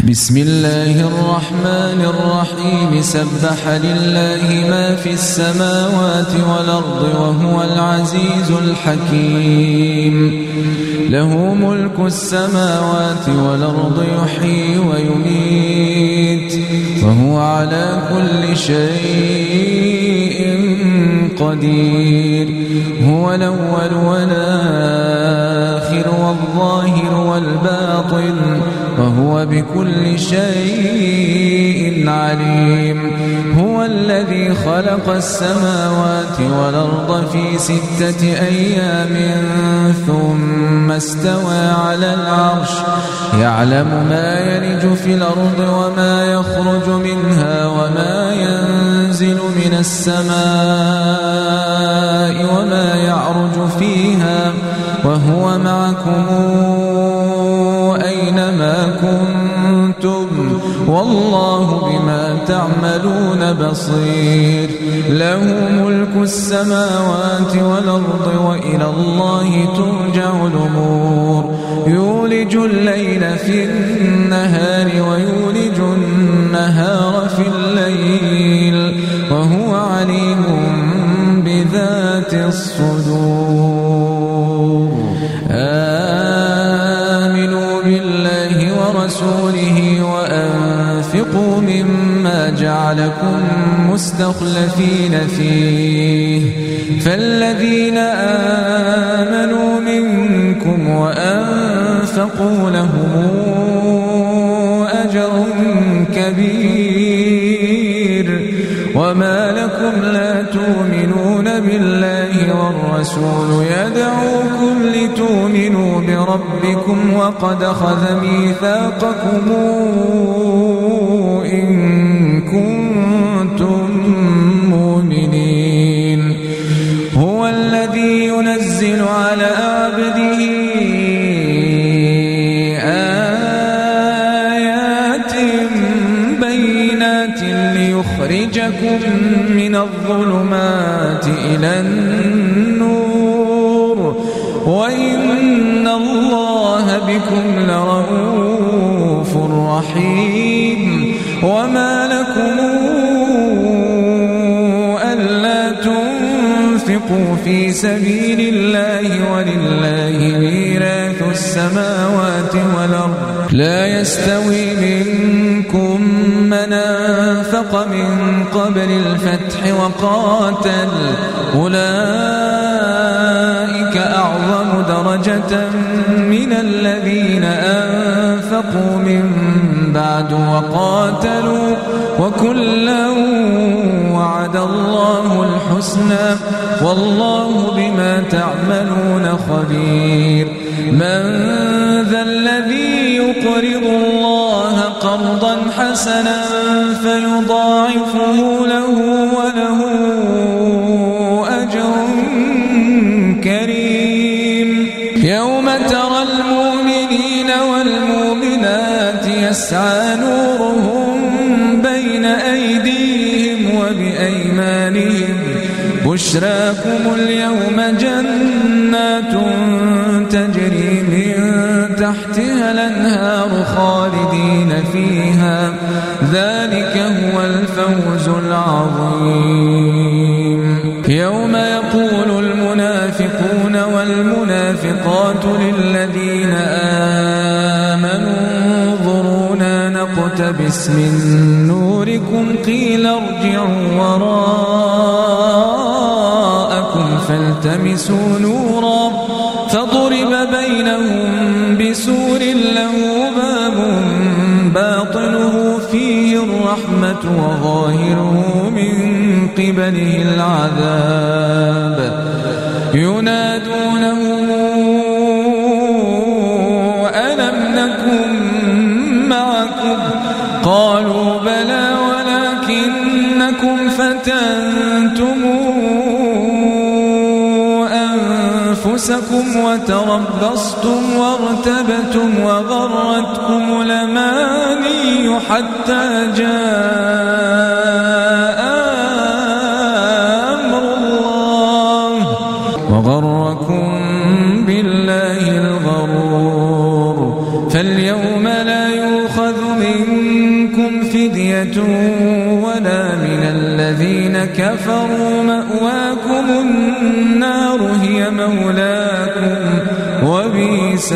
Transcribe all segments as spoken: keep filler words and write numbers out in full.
بسم الله الرحمن الرحيم سبح لله ما في السماوات والأرض وهو العزيز الحكيم له ملك السماوات والأرض يحيي ويميت وهو على كل شيء قدير هو الأول والآخر والظاهر والباطن وهو بكل شيء عليم هو الذي خلق السماوات والأرض في ستة أيام ثم استوى على العرش يعلم ما يلج في الأرض وما يخرج منها وما ينزل من السماء وما يعرج فيها وهو معكم أينما كنتم والله بما تعملون بصير له ملك السماوات والأرض وإلى الله ترجع الأمور يولج الليل في النهار ويولج النهار في الليل وهو عليم بذات الصدور آمنوا بالله ورسوله وأنفقوا مما جعلكم مستخلفين فيه فالذين آمنوا منكم وأنفقوا لهم أجر كبير وما لكم لا تؤمنون بالله والرسول يدعوكم لتؤمنوا بربكم وقد أخذ ميثاقكم إن كنتم مؤمنين هو الذي ينزل على عبده آيات بينات ليخرجكم من الظلمات إلى النور وإن الله بكم لرؤوف رحيم وما لكم ألا تنفقوا في سبيل الله ولله ميراث السماوات والأرض لا يستوي منكم من أنفق من قبل الفتح وقاتل أولئك أعظم درجة من الذين أنفقوا من بعد وقاتلوا وكلا وعد الله الحسنى والله بما تعملون خبير من ذا الذي يقرض الله قرضا حسنا فيضاعفه له وله أجر كريم يوم ترى المؤمنين والمؤمنات يسعى نورهم بين أيديهم وبأيمانهم بشراكم اليوم جنات تجري من تحتها الأنهار خالدين فيها ذلك هو الفوز العظيم يوم يقول المنافقون والمنافقات للذين آمنوا انظرونا نقتبس من نوركم قيل ارجعوا وراءكم فالتمسوا نورا فضرب بينهم بسور له باب باطنه فيه الرحمة وظاهره من قبله العذاب ينادونه ألم نكن معكم قالوا بلى ولكنكم فتنتم أنفسكم وتربصتم وارتبتم وغرتكم الأماني حتى جاء أمر الله وغركم بالله الغرور فاليوم لا يؤخذ منكم فدية ولا من الذين كفروا مأواكم النار هي مولاكم وبئس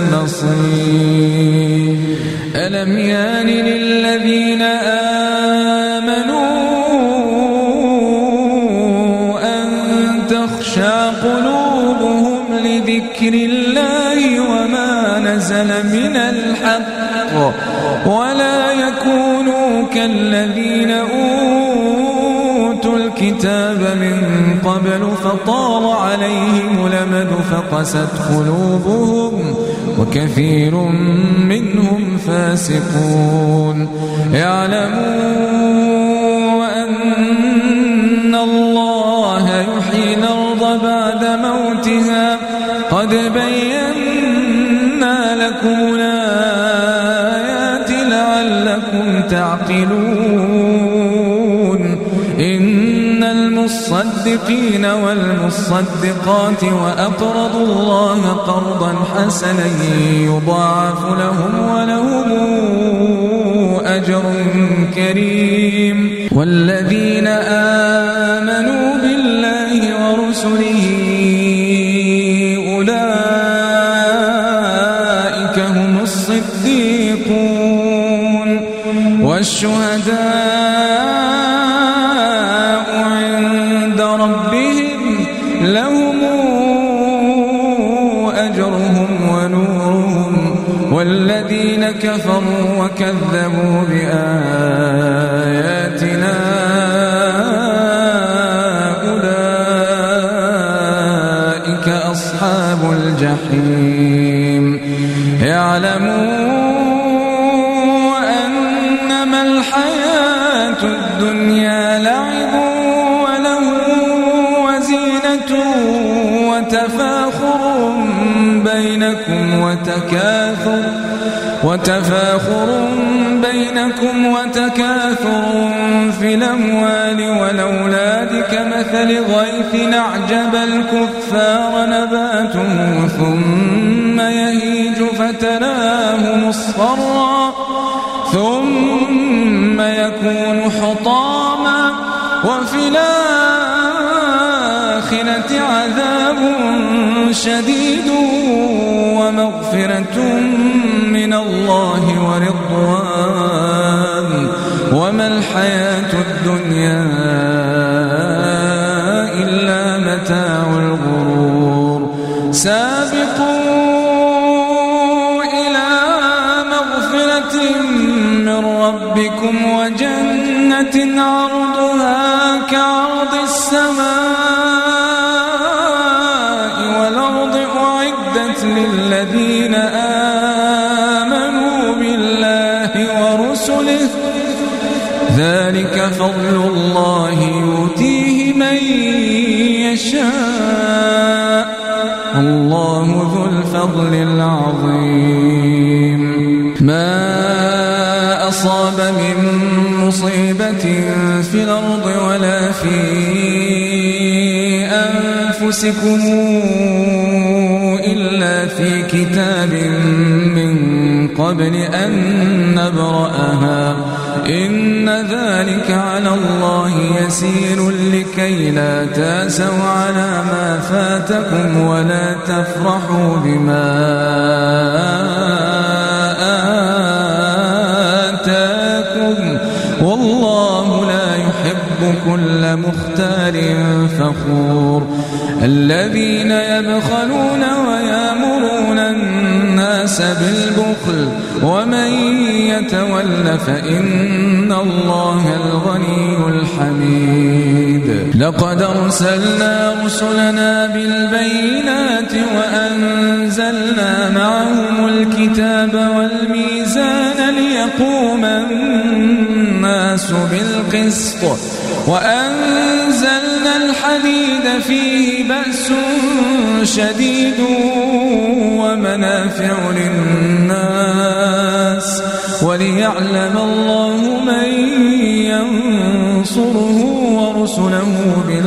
المصير ألم يان للذين آمنوا أن تخشع قلوبهم لذكر الله وما نزل من الحق ولا يكونوا كالذين أوتوا الكتاب من قبل فطال عليهم الأمد فقست قلوبهم وكثير منهم فاسقون اعلموا أن الله يحيي الأرض بعد موتها قد بينا لكم الآيات لعلكم تعقلون إن المصدقين والمصدقات وأقرضوا الله قرضا حسنا يضاعف لهم ولهم أجر كريم والذين آمنوا بالله ورسله أولئك هم الصديقون والشهداء عند ربهم لهم أجرهم ونورهم والذين كفروا وكذبوا بآياتنا أولئك أصحاب الجحيم يعلمون أنما الحياة الدنيا لعب وله وزينة وتفاخر بينكم وتكاثر وتفاخر بينكم وتكاثر في الأموال والأولاد كمثل غيث أعجب الكفار نباته ثم يهيج فتراه مصفرا ثم يكون حطاما وفي الآخرة عذاب شديد ومغفرة من الله ورضوان وما الحياة الدنيا إلا متاع الغرور سابقوا إلى مغفرة من ربكم وجنة عرضها كعرض السماء والأرض أعدت للذين آمنوا بالله ورسله ذلك فضل الله يؤتيه من يشاء الله ذو الفضل العظيم ما أصاب من مصيبة في الأرض ولا في أنفسكم إلا في كتاب من قبل أن نبرأها إن ذلك على الله يسير لكي لا تأسوا على ما فاتكم ولا تفرحوا بما آتاكم والله لا يحب كل مختال فخور الذين يبخلون ويأمرون الناس بالبخل ومن يتول فإن الله الغني الحميد لقد أرسلنا رسلنا بالبينات وأنزلنا معهم الكتاب والميزان ليقوم الناس بالقسط وأنزلنا الحديد فيه بأس شديد ومنافع للناس وليعلم الله من ينصره ورسله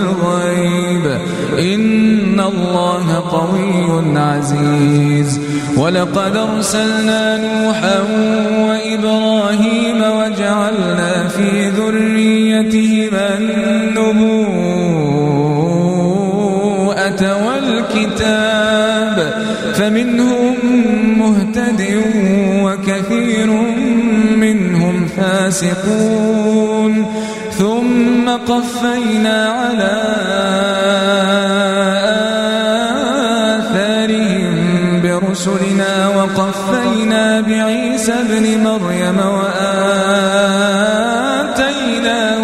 بالغيب إن الله قوي عزيز ولقد أرسلنا نوحا وإبراهيم وجعلنا في ذريتهما النبوءة والكتاب فمنهم مهتد وكثير منهم فاسقون ثم قفينا على آثارهم برسلنا وقفينا بعيسى ابن مريم وآتيناه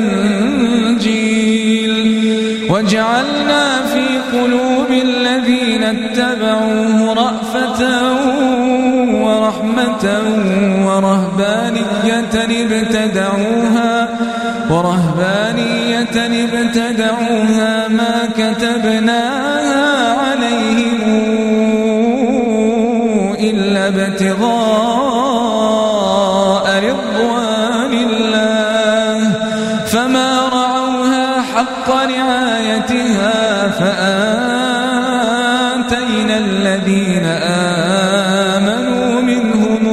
الإنجيل وجعلنا في قلوب الذين اتبعوه رأفة ورحمة ورهبانية ابتدعوها ورهبانية ابتدعوها ما كتبناها عليهم إلا ابتغاء رضوان الله فما رعوها حق رعايتها فآتينا الذين آمنوا منهم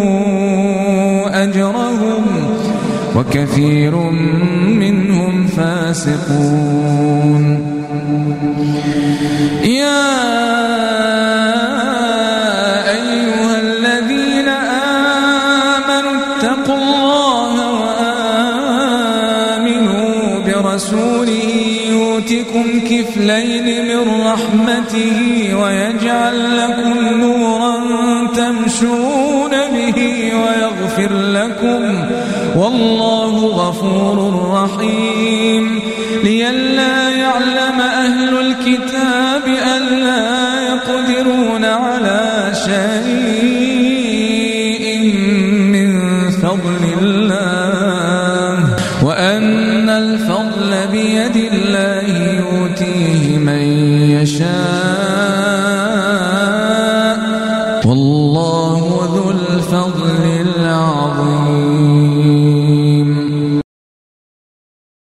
أجرهم وكثير منهم فاسقون يا أيها الذين آمنوا اتقوا الله وآمنوا برسوله يؤتكم كفلين من رحمته ويجعل لكم نورا تمشون به ويغفر لكم والله غفور رحيم لئلا يعلم أهل الكتاب ألا يقدرون على شيء من فضل الله وأن الفضل بيد الله يؤتيه من يشاء